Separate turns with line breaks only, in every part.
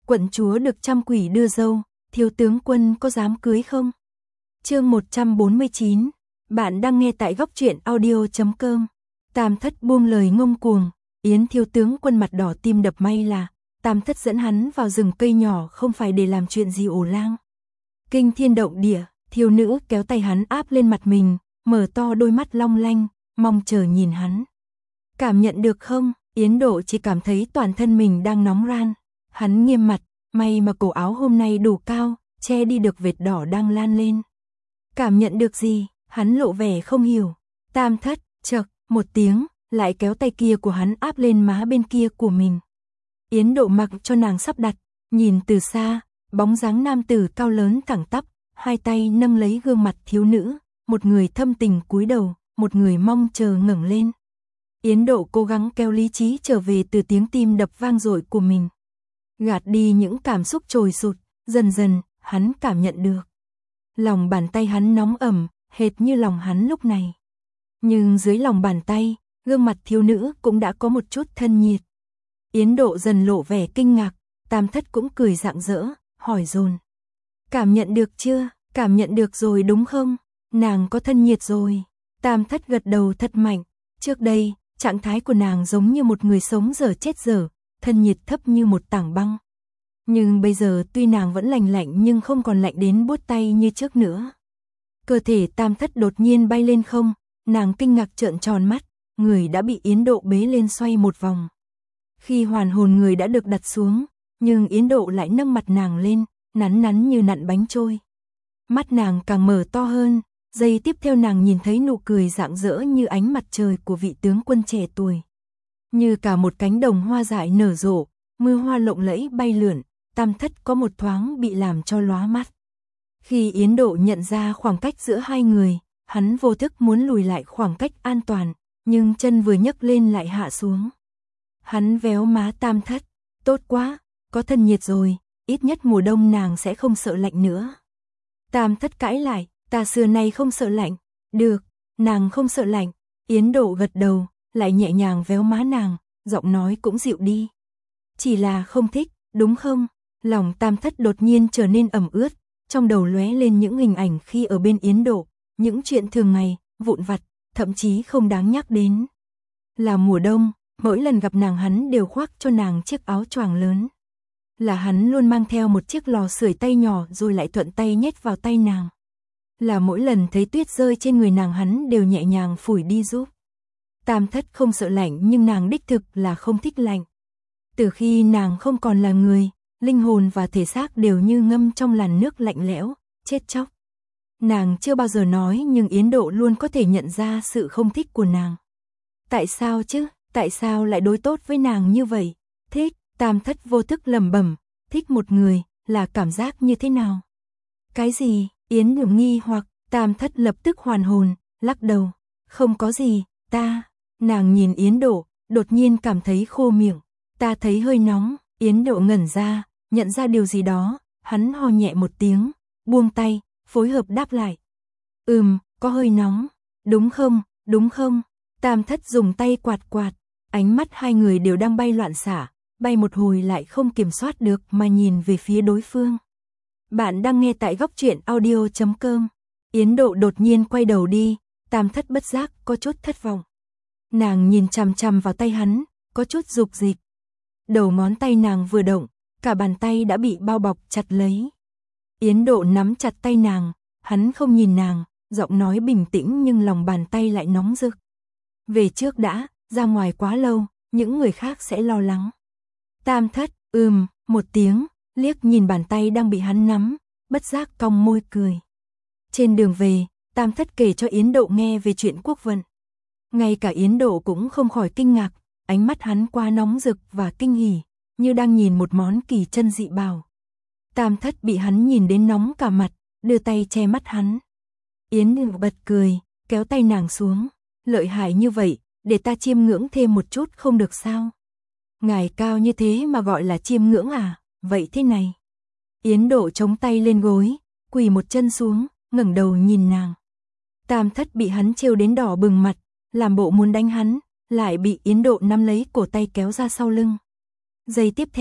quận chúa được trăm quỷ đưa dâu, thiếu tướng quân có dám cưới không? Chương 149, bạn đang nghe tại góc truyện audio.com. Tam Thất buông lời ngông cuồng, Yến thiếu tướng quân mặt đỏ tim đập, may là Tam Thất dẫn hắn vào rừng cây nhỏ không phải để làm chuyện gì ổ lang. Kinh thiên động địa, thiếu nữ kéo tay hắn áp lên mặt mình, mở to đôi mắt long lanh, mong chờ nhìn hắn. Cảm nhận được không? Yến Độ chỉ cảm thấy toàn thân mình đang nóng ran. Hắn nghiêm mặt, may mà cổ áo hôm nay đủ cao, che đi được vệt đỏ đang lan lên. Cảm nhận được gì? Hắn lộ vẻ không hiểu. Tam Thất, chậc, một tiếng, lại kéo tay kia của hắn áp lên má bên kia của mình. Yến Độ mặc cho nàng sắp đặt, nhìn từ xa, bóng dáng nam tử cao lớn thẳng tắp, hai tay nâng lấy gương mặt thiếu nữ, một người thâm tình cúi đầu, một người mong chờ ngẩng lên. Yến Độ cố gắng kéo lý trí trở về từ tiếng tim đập vang dội của mình. Gạt đi những cảm xúc trồi sụt, dần dần, hắn cảm nhận được. Lòng bàn tay hắn nóng ẩm, hệt như lòng hắn lúc này. Nhưng dưới lòng bàn tay, gương mặt thiếu nữ cũng đã có một chút thân nhiệt. Yến Độ dần lộ vẻ kinh ngạc, Tam Thất cũng cười rạng rỡ, hỏi dồn. Cảm nhận được chưa? Cảm nhận được rồi đúng không? Nàng có thân nhiệt rồi. Tam Thất gật đầu thật mạnh. Trước đây, trạng thái của nàng giống như một người sống dở chết dở, thân nhiệt thấp như một tảng băng. Nhưng bây giờ tuy nàng vẫn lạnh lạnh nhưng không còn lạnh đến buốt tay như trước nữa. Cơ thể Tam Thất đột nhiên bay lên không, nàng kinh ngạc trợn tròn mắt, người đã bị Yến Độ bế lên xoay một vòng. Khi hoàn hồn người đã được đặt xuống, nhưng Yến Độ lại nâng mặt nàng lên, nắn nắn như nặn bánh trôi. Mắt nàng càng mở to hơn, giây tiếp theo nàng nhìn thấy nụ cười rạng rỡ như ánh mặt trời của vị tướng quân trẻ tuổi. Như cả một cánh đồng hoa dại nở rộ, mưa hoa lộng lẫy bay lượn, Tam Thất có một thoáng bị làm cho lóa mắt. Khi Yến Độ nhận ra khoảng cách giữa hai người, hắn vô thức muốn lùi lại khoảng cách an toàn, nhưng chân vừa nhấc lên lại hạ xuống. Hắn véo má Tam Thất, tốt quá, có thân nhiệt rồi, ít nhất mùa đông nàng sẽ không sợ lạnh nữa. Tam Thất cãi lại, ta xưa nay không sợ lạnh. Được, nàng không sợ lạnh. Yến Độ gật đầu, lại nhẹ nhàng véo má nàng, giọng nói cũng dịu đi. Chỉ là không thích, đúng không? Lòng Tam Thất đột nhiên trở nên ẩm ướt, trong đầu lóe lên những hình ảnh khi ở bên Yến Độ, những chuyện thường ngày, vụn vặt, thậm chí không đáng nhắc đến. Là mùa đông, mỗi lần gặp nàng hắn đều khoác cho nàng chiếc áo choàng lớn. Là hắn luôn mang theo một chiếc lò sưởi tay nhỏ rồi lại thuận tay nhét vào tay nàng. Là mỗi lần thấy tuyết rơi trên người nàng hắn đều nhẹ nhàng phủi đi giúp. Tam Thất không sợ lạnh nhưng nàng đích thực là không thích lạnh. Từ khi nàng không còn là người, linh hồn và thể xác đều như ngâm trong làn nước lạnh lẽo, chết chóc. Nàng chưa bao giờ nói nhưng Yến Độ luôn có thể nhận ra sự không thích của nàng. Tại sao chứ? Tại sao lại đối tốt với nàng như vậy? Thích, Tam Thất vô thức lẩm bẩm, thích một người là cảm giác như thế nào? Cái gì? Yến Độ nghi hoặc, Tam Thất lập tức hoàn hồn, lắc đầu, không có gì, ta. Nàng nhìn Yến Độ, đột nhiên cảm thấy khô miệng, ta thấy hơi nóng. Yến Độ ngẩn ra, nhận ra điều gì đó, hắn ho nhẹ một tiếng, buông tay, phối hợp đáp lại. Có hơi nóng, đúng không, đúng không? Tam Thất dùng tay quạt quạt, ánh mắt hai người đều đang bay loạn xạ, bay một hồi lại không kiểm soát được mà nhìn về phía đối phương. Bạn đang nghe tại góc truyện audio.com. Yến Độ đột nhiên quay đầu đi, Tam Thất bất giác có chút thất vọng. Nàng nhìn chằm chằm vào tay hắn, có chút dục dịch. Đầu ngón tay nàng vừa động, cả bàn tay đã bị bao bọc chặt lấy. Yến Độ nắm chặt tay nàng, hắn không nhìn nàng, giọng nói bình tĩnh nhưng lòng bàn tay lại nóng rực. Về trước đã, ra ngoài quá lâu, những người khác sẽ lo lắng. Tam Thất, một tiếng, liếc nhìn bàn tay đang bị hắn nắm, bất giác cong môi cười. Trên đường về, Tam Thất kể cho Yến Độ nghe về chuyện quốc vận. Ngay cả Yến Độ cũng không khỏi kinh ngạc, ánh mắt hắn quá nóng rực và kinh hỉ, như đang nhìn một món kỳ chân dị bảo. Tam Thất bị hắn nhìn đến nóng cả mặt, đưa tay che mắt hắn. Yến Độ bật cười, kéo tay nàng xuống, lợi hại như vậy, để ta chiêm ngưỡng thêm một chút không được sao? Ngài cao như thế mà gọi là chiêm ngưỡng à? Vậy thế này. Yến Độ chống tay lên gối, quỳ một chân xuống, ngẩng đầu nhìn nàng. Tam Thất bị hắn trêu đến đỏ bừng mặt, làm bộ muốn đánh hắn, lại bị Yến Độ nắm lấy cổ tay kéo ra sau lưng. Giây tiếp theo,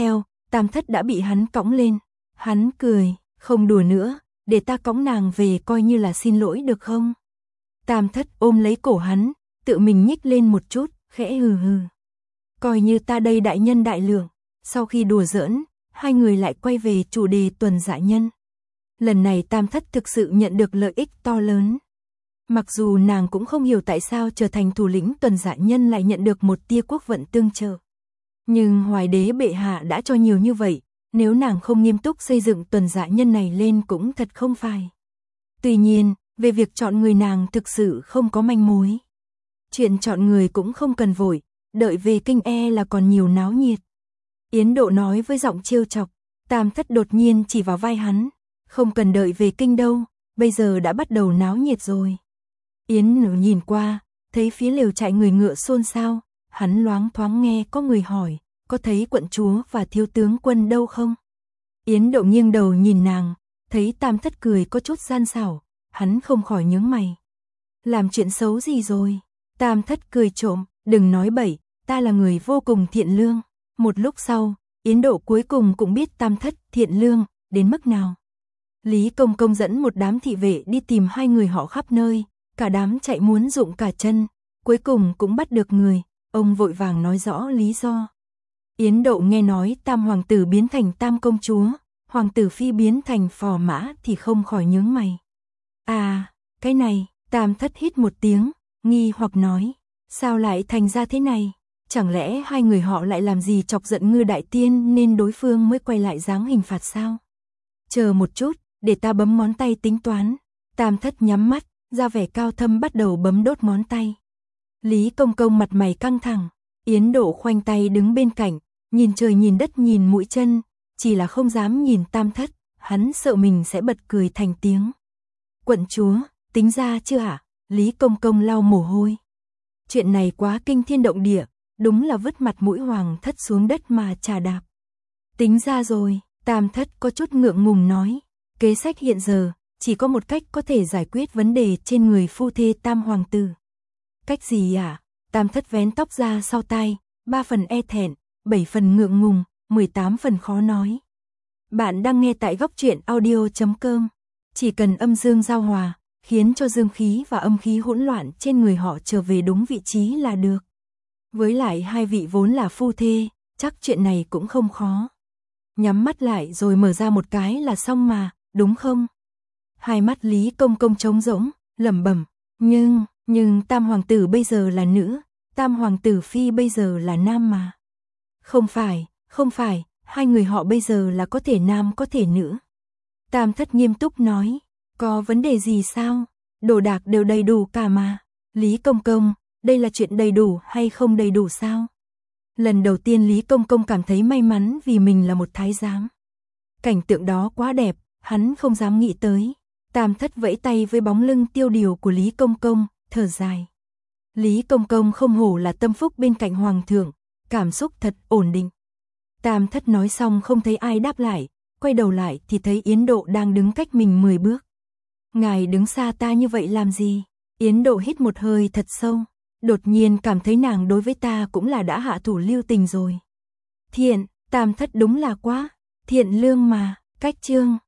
Tam Thất đã bị hắn cõng lên. Hắn cười, không đùa nữa, để ta cõng nàng về coi như là xin lỗi được không? Tam Thất ôm lấy cổ hắn, tự mình nhích lên một chút, khẽ hừ hừ. Coi như ta đây đại nhân đại lượng. Sau khi đùa giỡn, hai người lại quay về chủ đề Tuần Dạ Nhân. Lần này Tam Thất thực sự nhận được lợi ích to lớn. Mặc dù nàng cũng không hiểu tại sao trở thành thủ lĩnh Tuần Dạ Nhân lại nhận được một tia quốc vận tương trợ. Nhưng Hoài Đế bệ hạ đã cho nhiều như vậy, nếu nàng không nghiêm túc xây dựng Tuần Dạ Nhân này lên cũng thật không phải. Tuy nhiên, về việc chọn người nàng thực sự không có manh mối. Chuyện chọn người cũng không cần vội, đợi về kinh là còn nhiều náo nhiệt. Yến Độ nói với giọng trêu chọc. Tam Thất đột nhiên chỉ vào vai hắn. Không cần đợi về kinh đâu, bây giờ đã bắt đầu náo nhiệt rồi. Yến Độ nhìn qua, thấy phía lều trại người ngựa xôn xao, hắn loáng thoáng nghe có người hỏi, có thấy quận chúa và thiếu tướng quân đâu không? Yến Độ nghiêng đầu nhìn nàng, thấy Tam Thất cười có chút gian xảo, hắn không khỏi nhướng mày. Làm chuyện xấu gì rồi? Tam Thất cười trộm, đừng nói bậy, ta là người vô cùng thiện lương. Một lúc sau, Yến Độ cuối cùng cũng biết Tam Thất thiện lương đến mức nào. Lý Công Công dẫn một đám thị vệ đi tìm hai người họ khắp nơi, cả đám chạy muốn rụng cả chân, cuối cùng cũng bắt được người, ông vội vàng nói rõ lý do. Yến Độ nghe nói Tam hoàng tử biến thành Tam công chúa, hoàng tử phi biến thành phò mã thì không khỏi nhướng mày. À, cái này, Tam Thất hít một tiếng, nghi hoặc nói, sao lại thành ra thế này? Chẳng lẽ hai người họ lại làm gì chọc giận Ngư Đại Tiên nên đối phương mới quay lại giáng hình phạt sao? Chờ một chút, để ta bấm ngón tay tính toán. Tam Thất nhắm mắt, ra vẻ cao thâm bắt đầu bấm đốt ngón tay. Lý Công Công mặt mày căng thẳng, Yến Độ khoanh tay đứng bên cạnh, nhìn trời nhìn đất nhìn mũi chân, chỉ là không dám nhìn Tam Thất, hắn sợ mình sẽ bật cười thành tiếng. Quận chúa, tính ra chưa hả? Lý Công Công lau mồ hôi. Chuyện này quá kinh thiên động địa, đúng là vứt mặt mũi Hoàng Thất xuống đất mà chà đạp. Tính ra rồi, Tam Thất có chút ngượng ngùng nói, kế sách hiện giờ, chỉ có một cách có thể giải quyết vấn đề trên người phu thê Tam hoàng tử. Cách gì à? Tam Thất vén tóc ra sau tai, 3 phần e thẹn, 7 phần ngượng ngùng, 18 phần khó nói. Bạn đang nghe tại góc truyện audio.com. Chỉ cần âm dương giao hòa, khiến cho dương khí và âm khí hỗn loạn trên người họ trở về đúng vị trí là được. Với lại hai vị vốn là phu thê, chắc chuyện này cũng không khó. Nhắm mắt lại rồi mở ra một cái là xong mà, đúng không? Hai mắt Lý Công Công trống rỗng, lẩm bẩm, nhưng Tam hoàng tử bây giờ là nữ, Tam hoàng tử phi bây giờ là nam mà. Không phải, hai người họ bây giờ là có thể nam có thể nữ. Tam Thất nghiêm túc nói, có vấn đề gì sao? Đồ đạc đều đầy đủ cả mà. Lý Công Công, đây là chuyện đầy đủ hay không đầy đủ sao? Lần đầu tiên Lý Công Công cảm thấy may mắn vì mình là một thái giám. Cảnh tượng đó quá đẹp, hắn không dám nghĩ tới. Tam Thất vẫy tay với bóng lưng tiêu điều của Lý Công Công, thở dài. Lý Công Công không hổ là tâm phúc bên cạnh hoàng thượng, cảm xúc thật ổn định. Tam Thất nói xong không thấy ai đáp lại, quay đầu lại thì thấy Yến Độ đang đứng cách mình 10 bước. Ngài đứng xa ta như vậy làm gì? Yến Độ hít một hơi thật sâu, đột nhiên cảm thấy nàng đối với ta cũng là đã hạ thủ lưu tình rồi. Thiện, Tam Thất đúng là quá thiện lương mà. Cách chương